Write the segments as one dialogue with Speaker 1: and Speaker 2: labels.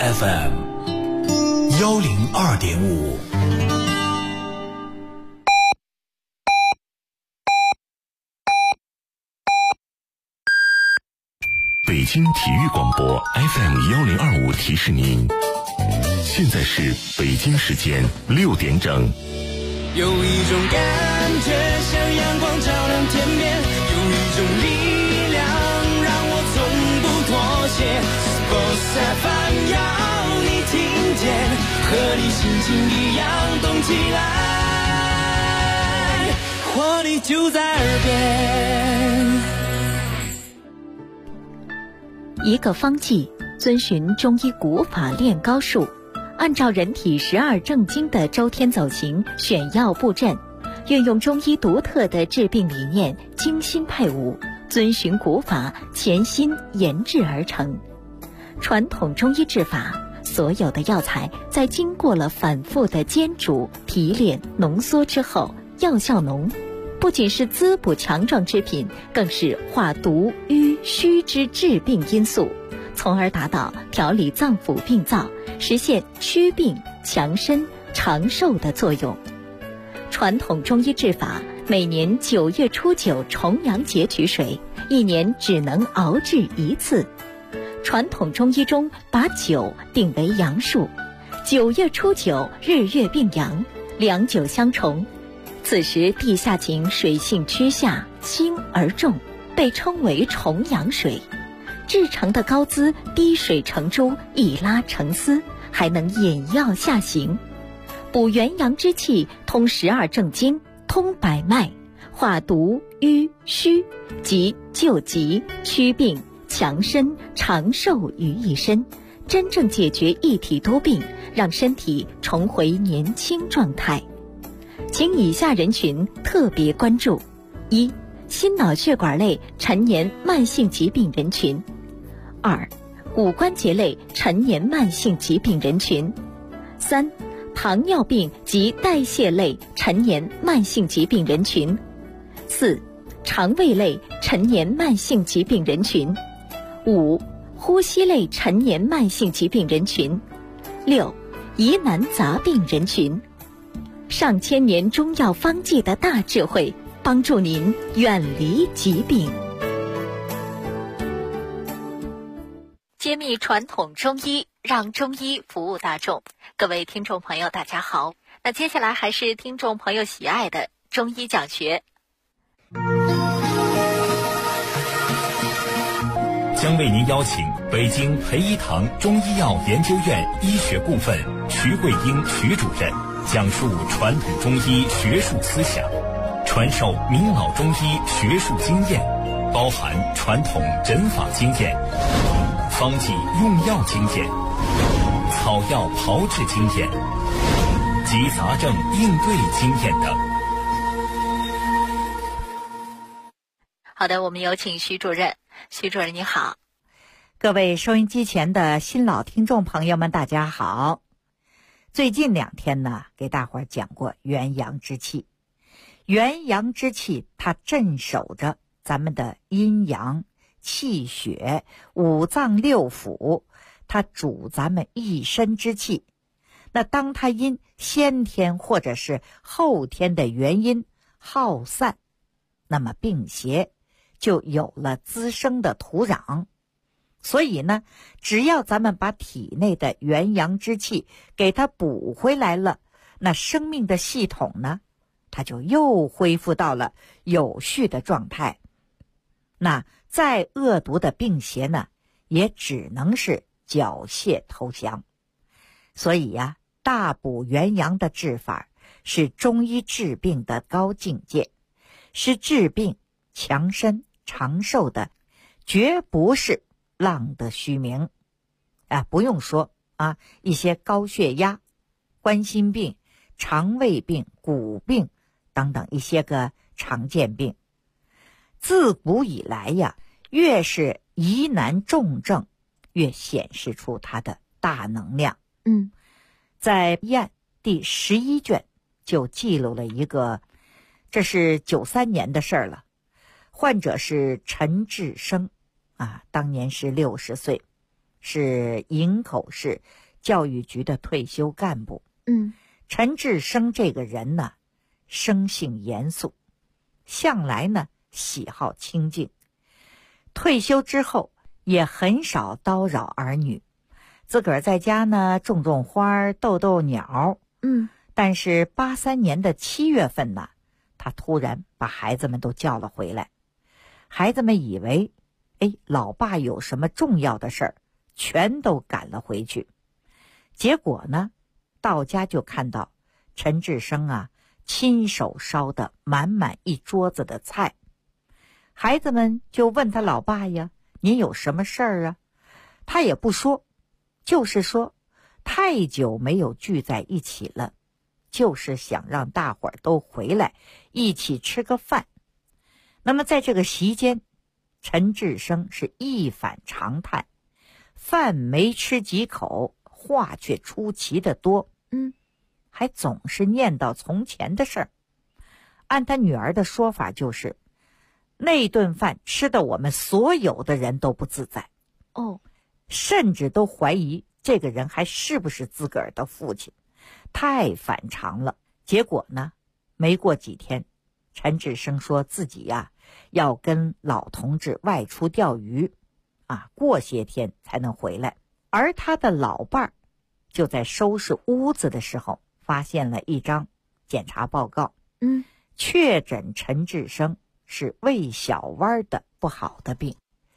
Speaker 1: FM 102.5。
Speaker 2: 北京体育广播 FM 1025提示您，现在是北京时间6点整。
Speaker 3: 有一种感觉像阳光照亮天边，有一种力量让我从不妥协。Sports FM 要你听见，和你心情一样动起来，活力就在耳边。
Speaker 4: 一个方剂，遵循中医古法练高术，按照人体12正经的周天走形选药布阵，运用中医独特的治病理念，精心配伍，遵循古法，潜心研制而成。传统中医治法，所有的药材在经过了反复的煎煮、提炼、浓缩之后，药效浓，不仅是滋补强壮之品，更是化毒瘀虚之治病因素，从而达到调理脏腑病灶，实现祛病强身长寿的作用。传统中医治法，每年9月初9重阳节取水，一年只能熬制一次。传统中医中把9定为阳数，9月初9日月并阳，两9相重，此时地下井水性趋下，轻而重，被称为重阳水。制成的膏滋滴水成珠，一拉成丝，还能引药下行，补元阳之气，通12正经，通百脉，化毒瘀虚，即救急祛病强身长寿于一身，真正解决一体多病，让身体重回年轻状态。请以下人群特别关注：一、心脑血管类陈年慢性疾病人群；二、骨关节类陈年慢性疾病人群；三、糖尿病及代谢类陈年慢性疾病人群；四、肠胃类陈年慢性疾病人群；五、呼吸类陈年慢性疾病人群；六、疑难杂病人群。上千年中药方剂的大智慧，帮助您远离疾病。揭秘传统中医，让中医服务大众。各位听众朋友大家好，那接下来还是听众朋友喜爱的中医讲学。
Speaker 1: 将为您邀请北京培一堂中医药研究院医学部分徐桂英徐主任讲述传统中医学术思想，传授名老中医学术经验，包含传统诊法经验、方剂用药经验、草药炮制经验及杂症应对经验等。
Speaker 4: 好的，我们有请徐主任。徐主任你好。
Speaker 5: 各位收音机前的新老听众朋友们大家好。最近2天呢，给大伙儿讲过元阳之气。元阳之气它镇守着咱们的阴阳、气血、五脏六腑，它主咱们一身之气。那当它因先天或者是后天的原因耗散，那么病邪就有了滋生的土壤。所以呢，只要咱们把体内的元阳之气给它补回来了，那生命的系统呢，它就又恢复到了有序的状态。那再恶毒的病邪呢，也只能是缴械投降。所以呀，大补元阳的治法是中医治病的高境界，是治病强身长寿的，绝不是浪得虚名。不用说啊，一些高血压、冠心病、肠胃病、骨病等等一些个常见病，自古以来呀，越是疑难重症，越显示出它的大能量。在医案第11卷就记录了一个，这是93年的事儿了。患者是陈志生当年是60岁， 是营口市教育局的退休干部。陈志生这个人呢，生性严肃，向来呢喜好清静。退休之后也很少叨扰儿女，自个儿在家呢种种花，逗逗鸟。但是83年的7月份呢，他突然把孩子们都叫了回来。孩子们以为老爸有什么重要的事儿，全都赶了回去。结果呢，到家就看到陈志生啊亲手烧的满满一桌子的菜。孩子们就问他老爸呀，您有什么事儿啊？他也不说，就是说太久没有聚在一起了，就是想让大伙儿都回来一起吃个饭。那么在这个席间，陈志生是一反常态，饭没吃几口，话却出奇的多。还总是念叨从前的事儿。按他女儿的说法，就是那顿饭吃的我们所有的人都不自在，甚至都怀疑这个人还是不是自个儿的父亲，太反常了。结果呢，没过几天，陈志生说自己呀要跟老同志外出钓鱼，过些天才能回来。而他的老伴儿就在收拾屋子的时候，发现了一张检查报告，确诊陈志生是胃小弯的不好的病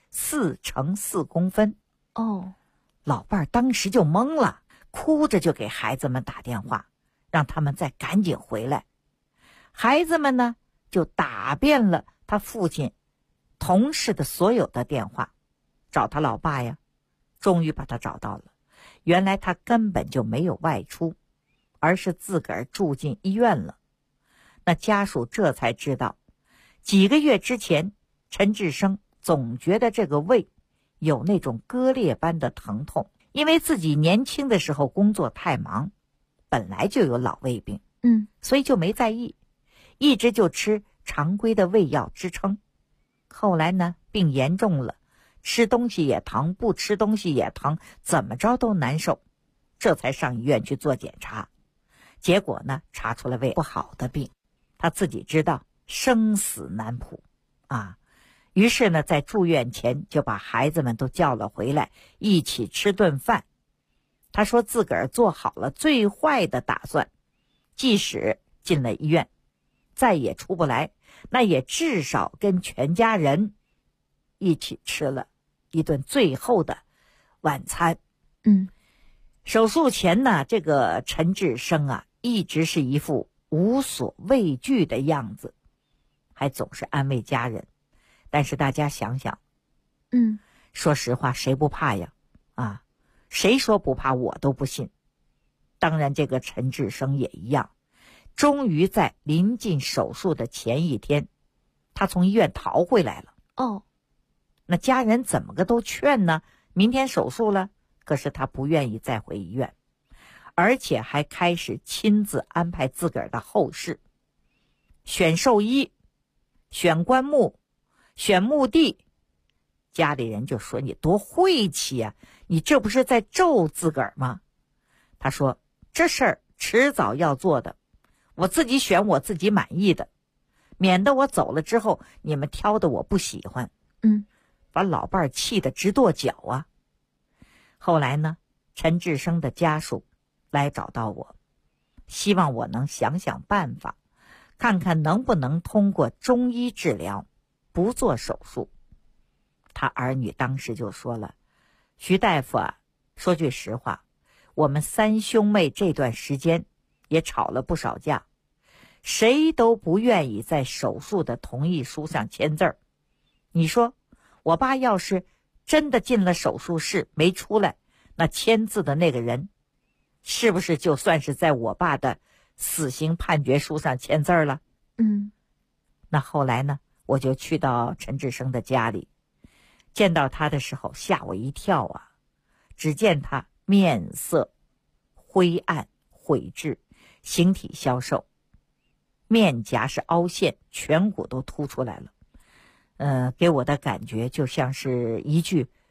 Speaker 5: ，4乘4公分。老伴儿当时就懵了，哭着就给孩子们打电话，让他们再赶紧回来。孩子们呢就打遍了他父亲同事的所有的电话，找他老爸呀，终于把他找到了。原来他根本就没有外出，而是自个儿住进医院了。那家属这才知道，几个月之前，陈志生总觉得这个胃有那种割裂般的疼痛，因为自己年轻的时候工作太忙，本来就有老胃病，所以就没在意，一直就吃常规的胃药支撑。后来呢，病严重了，吃东西也疼，不吃东西也疼，怎么着都难受，这才上医院去做检查。结果呢，查出了胃不好的病，他自己知道生死难卜于是呢，在住院前就把孩子们都叫了回来，一起吃顿饭。他说自个儿做好了最坏的打算，即使进了医院，再也出不来，那也至少跟全家人一起吃了一顿最后的晚餐。手术前呢，这个陈志生一直是一副无所畏惧的样子，还总是安慰家人。但是大家想想，说实话，谁不怕呀？谁说不怕我都不信。当然这个陈志生也一样，终于在临近手术的前一天，他从医院逃回来了。那家人怎么个都劝呢？明天手术了，可是他不愿意再回医院，而且还开始亲自安排自个儿的后事，选寿衣，选棺木，选墓地。家里人就说你多晦气啊，你这不是在咒自个儿吗？他说这事儿迟早要做的，我自己选我自己满意的，免得我走了之后你们挑的我不喜欢。把老伴儿气得直跺脚啊。后来呢，陈志生的家属来找到我，希望我能想想办法，看看能不能通过中医治疗，不做手术。他儿女当时就说了，徐大夫说句实话，我们3兄妹这段时间也吵了不少架，谁都不愿意在手术的同意书上签字儿。你说我爸要是真的进了手术室没出来，那签字的那个人是不是就算是在我爸的死刑判决书上签字了？那后来呢，我就去到陈志生的家里，见到他的时候吓我一跳只见他面色灰暗毁质，形体消瘦，面颊是凹陷，颧骨都凸出来了。给我的感觉就像是一具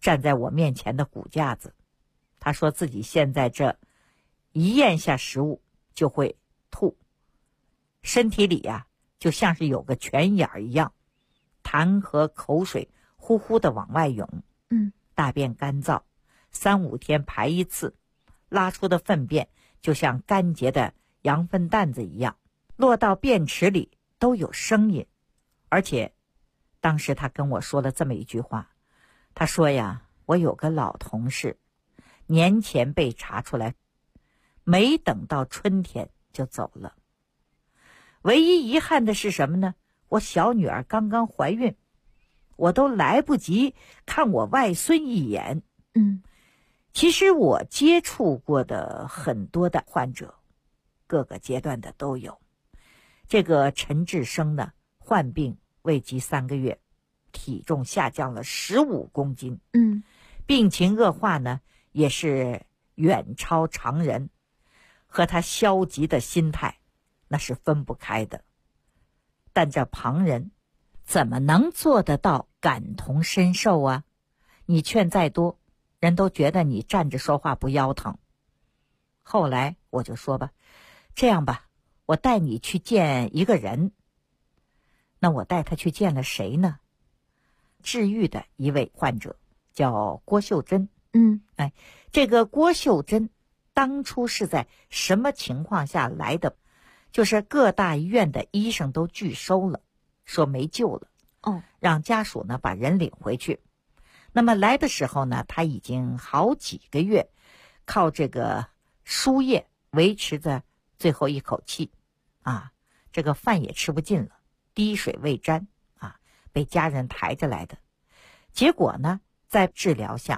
Speaker 5: 站在我面前的骨架子。他说自己现在这一咽下食物就会吐，身体里呀就像是有个泉眼一样，痰和口水呼呼的往外涌。大便干燥，3-5天排一次，拉出的粪便就像干结的羊粪蛋子一样，落到便池里都有声音。而且当时他跟我说了这么一句话，他说呀，我有个老同事年前被查出来，没等到春天就走了。唯一遗憾的是什么呢？我小女儿刚刚怀孕，我都来不及看我外孙一眼。其实我接触过的很多的患者，各个阶段的都有。这个陈志生呢，患病未及3个月，体重下降了15公斤。病情恶化呢，也是远超常人，和他消极的心态那是分不开的。但这旁人怎么能做得到感同身受啊？你劝再多，人都觉得你站着说话不腰疼。后来我就说吧，这样吧，我带你去见一个人。那我带他去见了谁呢？治愈的一位患者叫郭秀珍。这个郭秀珍当初是在什么情况下来的？就是各大医院的医生都拒收了，说没救了。让家属呢把人领回去。那么来的时候呢，他已经好几个月靠这个输液维持着最后一口气这个饭也吃不进了，滴水未沾被家人抬着来的。结果呢，在治疗下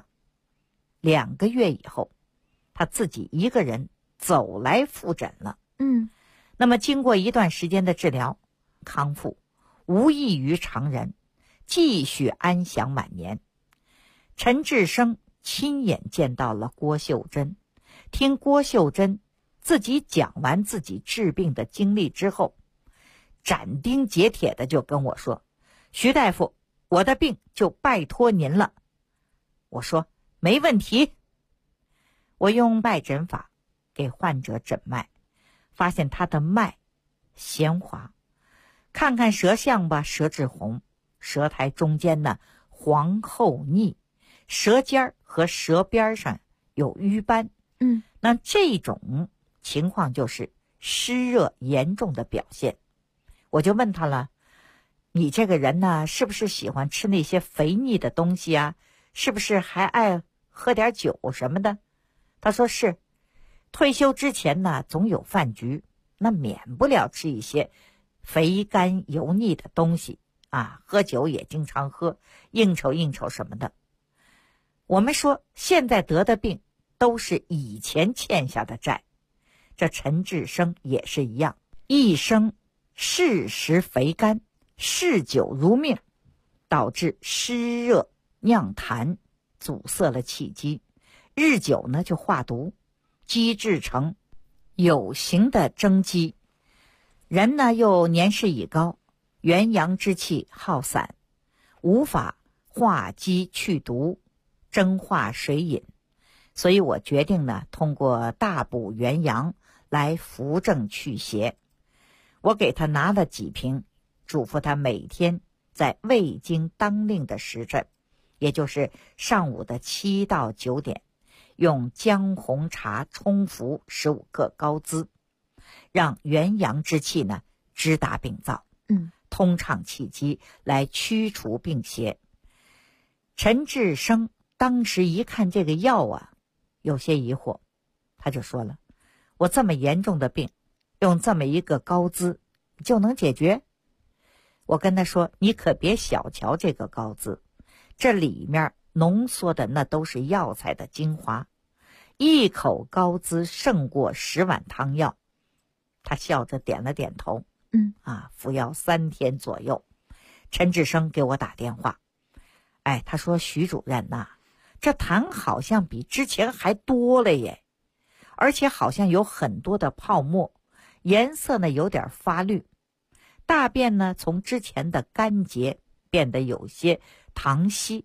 Speaker 5: 2个月以后，他自己一个人走来复诊了。那么经过一段时间的治疗康复，无异于常人，继续安享晚年。陈志生亲眼见到了郭秀珍，听郭秀珍自己讲完自己治病的经历之后，斩钉截铁的就跟我说，徐大夫，我的病就拜托您了。我说没问题。我用脉诊法给患者诊脉，发现他的脉弦滑，看看舌象吧，舌质红，舌苔中间呢黄厚腻，舌尖和舌边上有瘀斑。那这种情况就是湿热严重的表现。我就问他了，你这个人呢，是不是喜欢吃那些肥腻的东西啊？是不是还爱喝点酒什么的？他说是，退休之前呢，总有饭局，那免不了吃一些肥甘油腻的东西喝酒也经常喝，应酬什么的。我们说现在得的病都是以前欠下的债，这陈志生也是一样，一生嗜食肥甘，嗜酒如命，导致湿热酿痰，阻塞了气机，日久呢就化毒，积滞成有形的蒸积。人呢又年事已高，元阳之气耗散，无法化积去毒，蒸化水饮。所以我决定呢，通过大补元阳来扶正祛邪。我给他拿了几瓶，嘱咐他每天在未经当令的时辰，也就是上午的7到9点，用姜红茶冲服15克高滋，让元阳之气呢直达病灶，通畅气机，来驱除病邪。陈志生当时一看这个药有些疑惑，他就说了，我这么严重的病，用这么一个高滋就能解决？我跟他说，你可别小瞧这个高滋，这里面浓缩的那都是药材的精华，一口高滋胜过10碗汤药。他笑着点了点头，服药3天左右。陈志生给我打电话，他说，徐主任这痰好像比之前还多了耶，而且好像有很多的泡沫，颜色呢有点发绿，大便呢从之前的干结变得有些溏稀，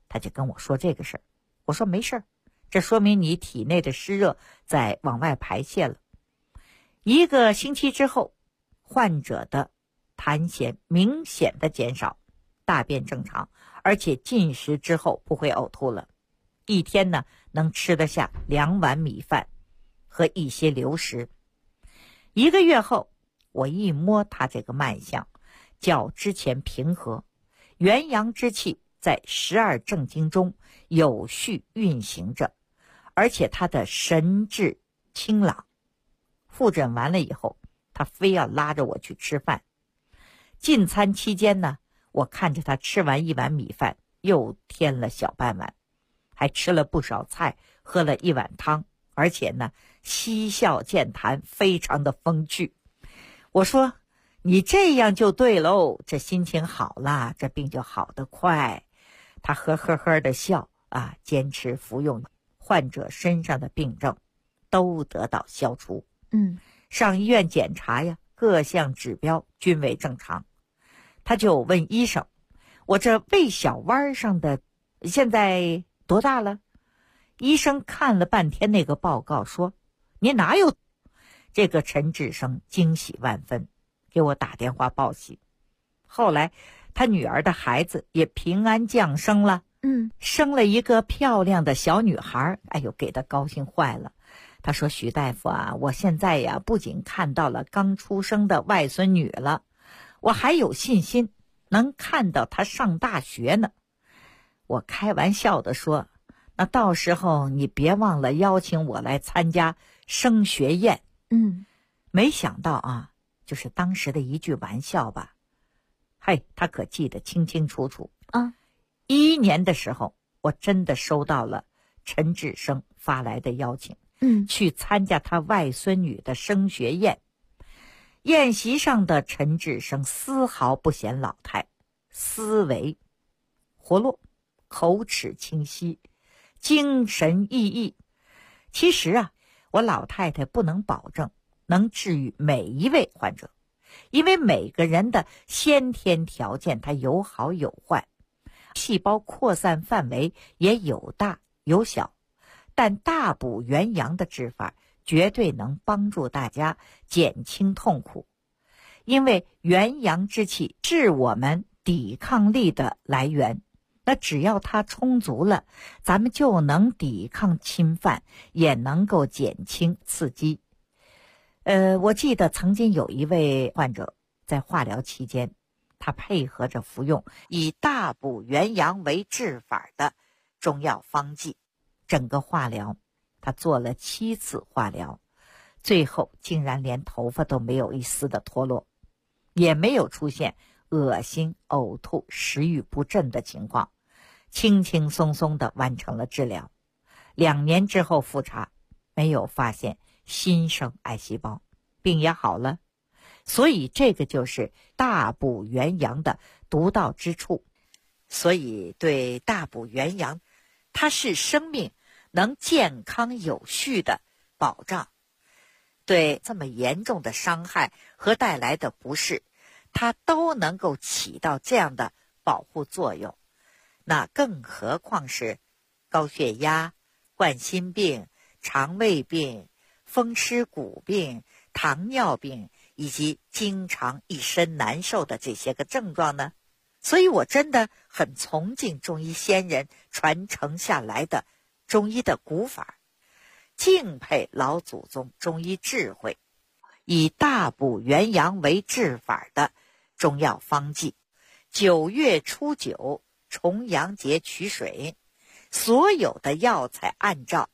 Speaker 5: 他就跟我说这个事儿。我说没事儿，这说明你体内的湿热在往外排泄了。1个星期之后，患者的痰涎明显的减少，大便正常，而且进食之后不会呕吐了。一天呢，能吃得下2碗米饭和一些流食。1个月后，我一摸他这个脉象，较之前平和，元阳之气在12正经中有序运行着，而且他的神志清朗。复诊完了以后，他非要拉着我去吃饭。进餐期间呢，我看着他吃完1碗米饭，又添了小半碗，还吃了不少菜，喝了1碗汤，而且呢，嬉笑健谈，非常的风趣。我说，你这样就对喽，这心情好了，这病就好得快。他呵呵呵的笑啊，坚持服用，患者身上的病症都得到消除。上医院检查呀，各项指标均为正常。他就问医生，我这胃小弯上的现在多大了？医生看了半天那个报告，说你哪有？这个陈志生惊喜万分，给我打电话报喜。后来他女儿的孩子也平安降生了，生了一个漂亮的小女孩。哎呦，给他高兴坏了。他说，徐大夫啊，我现在呀不仅看到了刚出生的外孙女了，我还有信心能看到她上大学呢。我开玩笑地说，那到时候你别忘了邀请我来参加升学宴。没想到啊，就是当时的一句玩笑吧，嘿，他可记得清清楚楚啊。11年的时候，我真的收到了陈志生发来的邀请，去参加他外孙女的升学宴。宴席上的陈志生丝毫不显老态，思维活络，口齿清晰，精神奕奕。其实啊，我老太太不能保证能治愈每一位患者，因为每个人的先天条件它有好有坏，细胞扩散范围也有大有小，但大补元阳的治法绝对能帮助大家减轻痛苦。因为元阳之气是我们抵抗力的来源，那只要它充足了，咱们就能抵抗侵犯，也能够减轻刺激。我记得曾经有一位患者在化疗期间，他配合着服用以大补元阳为治法的中药方剂，整个化疗他做了7次化疗，最后竟然连头发都没有一丝的脱落，也没有出现恶心、呕吐、食欲不振的情况，轻轻松松地完成了治疗。2年之后复查，没有发现新生癌细胞，病也好了。所以这个就是大补元阳的独到之处。所以对大补元阳，它是生命能健康有序的保障。对这么严重的伤害和带来的不适，它都能够起到这样的保护作用。那更何况是高血压、冠心病、肠胃病、风湿骨病、糖尿病以及经常一身难受的这些个症状呢？所以我真的很崇敬中医先人传承下来的中医的古法，敬佩老祖宗中医智慧，以大补元阳为治法的中药方剂。9月初9重阳节取水，所有的药材按照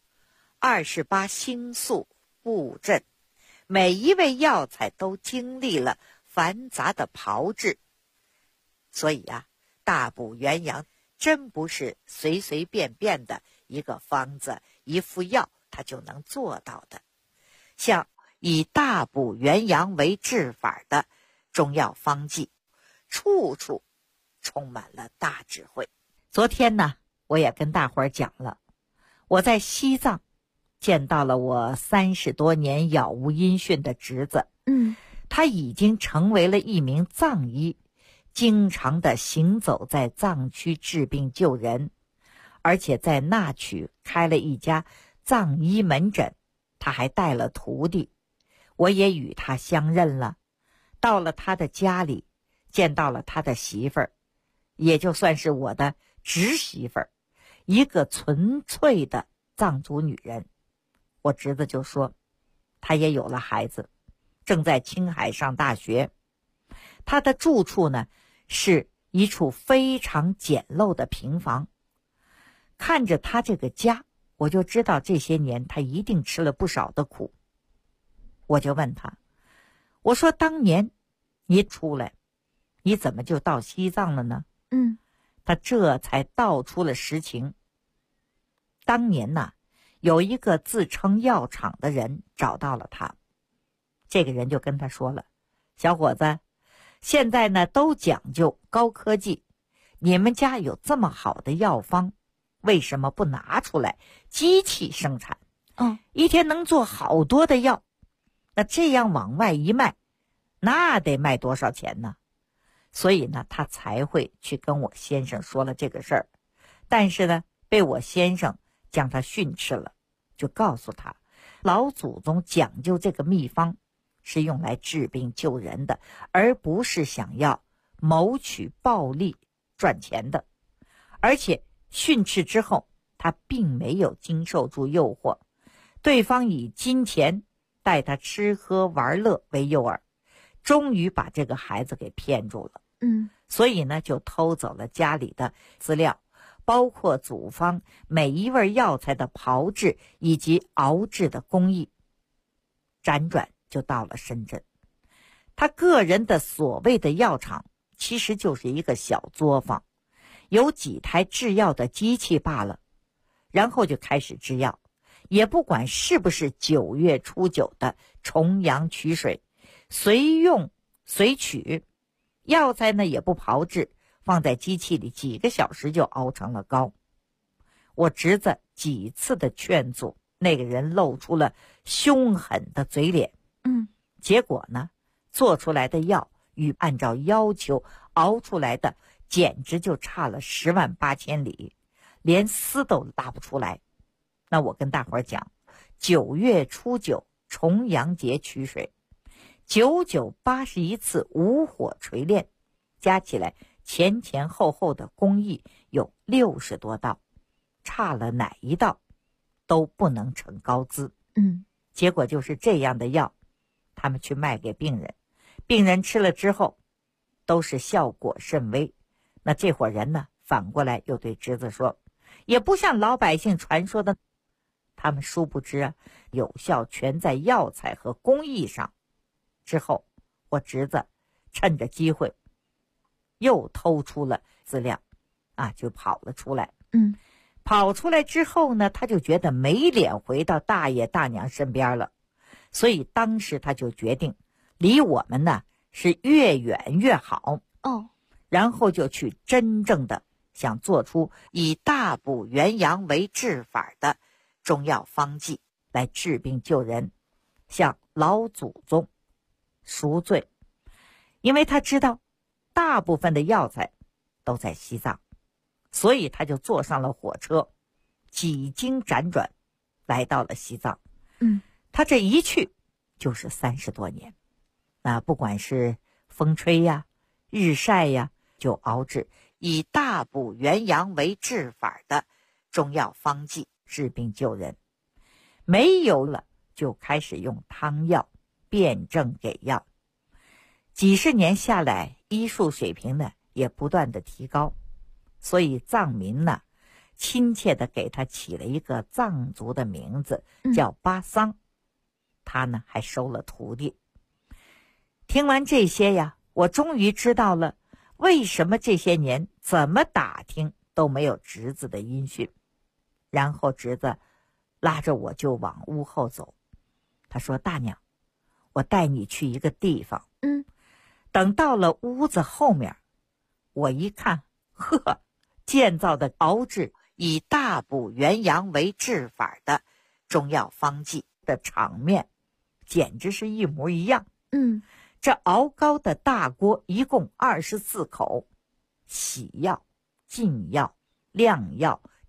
Speaker 5: 28星宿布阵，每一味药材都经历了繁杂的炮制。所以啊，大补元阳真不是随随便便的一个方子一副药它就能做到的。像以大补元阳为治法的中药方剂，处处充满了大智慧。昨天呢，我也跟大伙儿讲了，我在西藏见到了我30多年杳无音讯的侄子，他已经成为了一名藏医，经常的行走在藏区治病救人。 而且在那曲开了一家藏医门诊，他还带了徒弟，我也与他相认了。到了他的家里，见到了他的媳妇儿，也就算是我的侄媳妇儿，一个纯粹的藏族女人。我侄子就说，他也有了孩子，正在青海上大学。他的住处呢，是一处非常简陋的平房。看着他这个家，我就知道这些年他一定吃了不少的苦。我就问他，我说当年你出来，你怎么就到西藏了呢？他这才道出了实情。当年呢，有一个自称药厂的人找到了他，这个人就跟他说了，小伙子，现在呢都讲究高科技，你们家有这么好的药方，为什么不拿出来机器生产？一天能做好多的药，那这样往外一卖，那得卖多少钱呢？所以呢，他才会去跟我先生说了这个事儿。但是呢，被我先生将他训斥了，就告诉他，老祖宗讲究这个秘方是用来治病救人的，而不是想要谋取暴利赚钱的。而且训斥之后，他并没有经受住诱惑，对方以金钱带他吃喝玩乐为诱饵，终于把这个孩子给骗住了。所以呢，就偷走了家里的资料，包括祖方每一味药材的炮制以及熬制的工艺。辗转就到了深圳，他个人的所谓的药厂其实就是一个小作坊，有几台制药的机器罢了。然后就开始制药，也不管是不是9月初9的重阳取水，随用随取。药材呢也不炮制，放在机器里几个小时就熬成了膏。我侄子几次的劝阻，那个人露出了凶狠的嘴脸。结果呢，做出来的药与按照要求熬出来的简直就差了108000里，连丝都拉不出来。那我跟大伙儿讲，9月初9重阳节取水，9981次无火锤炼，加起来前前后后的工艺有60多道，差了哪一道都不能成高资。结果就是这样的药，他们去卖给病人，病人吃了之后都是效果甚微。那这伙人呢，反过来又对侄子说，也不像老百姓传说的，他们殊不知有效全在药材和工艺上。之后我侄子趁着机会又偷出了资料就跑了出来。跑出来之后呢，他就觉得没脸回到大爷大娘身边了，所以当时他就决定离我们呢是越远越好。然后就去真正的想做出以大补元阳为治法的中药方剂来治病救人，向老祖宗赎罪。因为他知道大部分的药材都在西藏，所以他就坐上了火车，几经辗转来到了西藏。他这一去就是30多年。不管是风吹呀，日晒呀，就熬制以大补元阳为治法的中药方剂治病救人。没有了，就开始用汤药辨证给药。几十年下来，医术水平呢也不断的提高，所以藏民呢亲切的给他起了一个藏族的名字，叫巴桑。他呢还收了徒弟。听完这些呀，我终于知道了为什么这些年怎么打听都没有侄子的音讯。然后侄子拉着我就往屋后走，他说，大娘，我带你去一个地方。等到了屋子后面，我一看，建造的熬制以大补元阳为治法的中药方剂的场面简直是一模一样。这熬膏的大锅一共24口，洗药、浸药、晾药、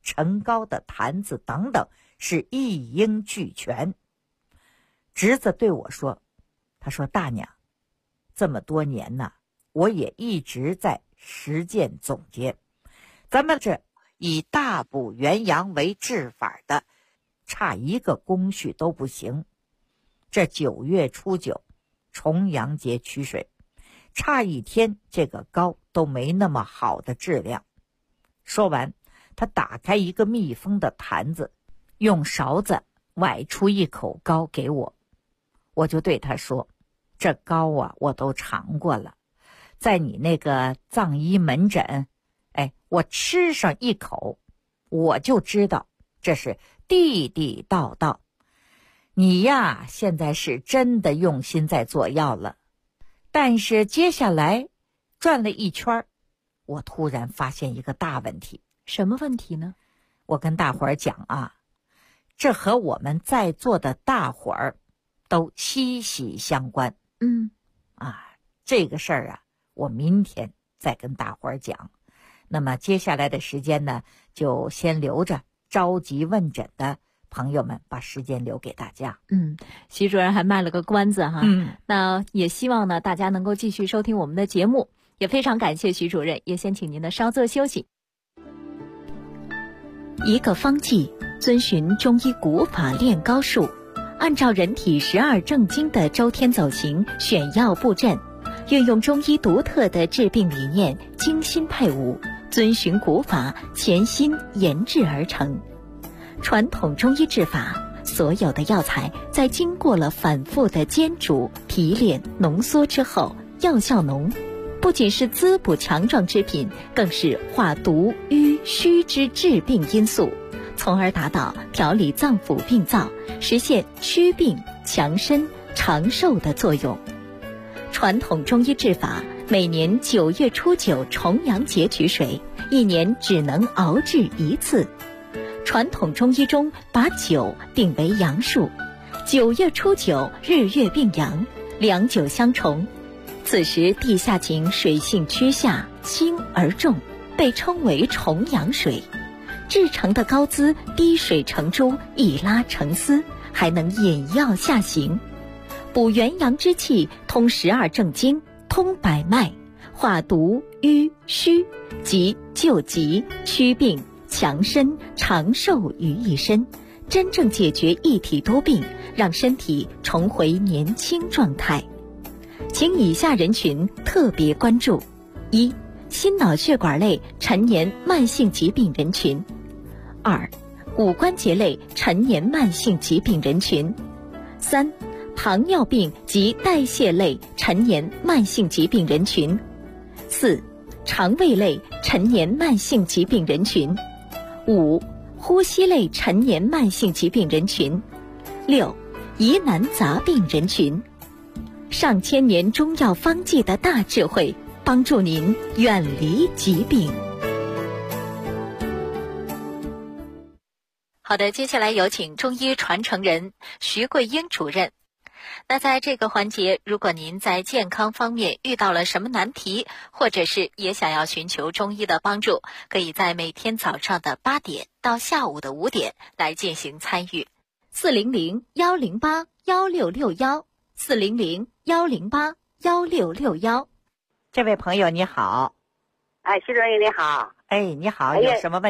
Speaker 5: 陈膏的坛子等等，是一应俱全。侄子对我说，他说大娘，这么多年呢，我也一直在实践总结，咱们这以大补元阳为治法的，差一个工序都不行。这9月初9重阳节取水，差一天这个膏都没那么好的质量。说完，他打开一个密封的坛子，用勺子崴出一口膏给我。我就对他说，这膏啊我都尝过了，在你那个藏医门诊，我吃上一口，我就知道这是地地道道。你呀，现在是真的用心在做药了。但是接下来转了一圈，我突然发现一个大问题。
Speaker 4: 什么问题呢？
Speaker 5: 我跟大伙儿讲啊，这和我们在座的大伙儿都息息相关。这个事儿啊，我明天再跟大伙儿讲。那么接下来的时间呢，就先留着着急问诊的朋友们，把时间留给大家。
Speaker 4: 徐主任还卖了个关子哈。那也希望呢大家能够继续收听我们的节目，也非常感谢徐主任，也先请您呢稍作休息。一个方剂遵循中医古法炼膏术，按照人体12正经的周天走形选药布阵，运用中医独特的治病理念，精心配伍，遵循古法潜心研制而成。传统中医治法，所有的药材在经过了反复的煎煮、提炼、浓缩之后，药效浓，不仅是滋补强壮之品，更是化毒瘀虚之治病因素，从而达到调理脏腑病灶，实现祛病强身长寿的作用。传统中医治法，每年9月初9重阳节取水，一年只能熬制一次。传统中医中把9定为阳数，9月初9日月并阳，两9相重。此时地下井水性趋下，轻而重，被称为重阳水。制成的膏滋滴水成珠，一拉成丝，还能引药下行，补元阳之气，通12正经，通百脉，化毒瘀虚，即救急祛病强身长寿于一身，真正解决一体多病，让身体重回年轻状态。请以下人群特别关注：一、心脑血管类陈年慢性疾病人群；二、骨关节类陈年慢性疾病人群；三、糖尿病及代谢类陈年慢性疾病人群；四、肠胃类陈年慢性疾病人群；五、呼吸类陈年慢性疾病人群；六、疑难杂病人群。上千年中药方剂的大智慧，帮助您远离疾病。好的，接下来有请中医传承人徐桂英主任。那在这个环节，如果您在健康方面遇到了什么难题，或者是也想要寻求中医的帮助，可以在每天早上的8点到下午的5点来进行参与。400-108-1661，400-108-1661。这位朋友你好。
Speaker 6: 徐主任你好。
Speaker 5: 你好，有什么问题？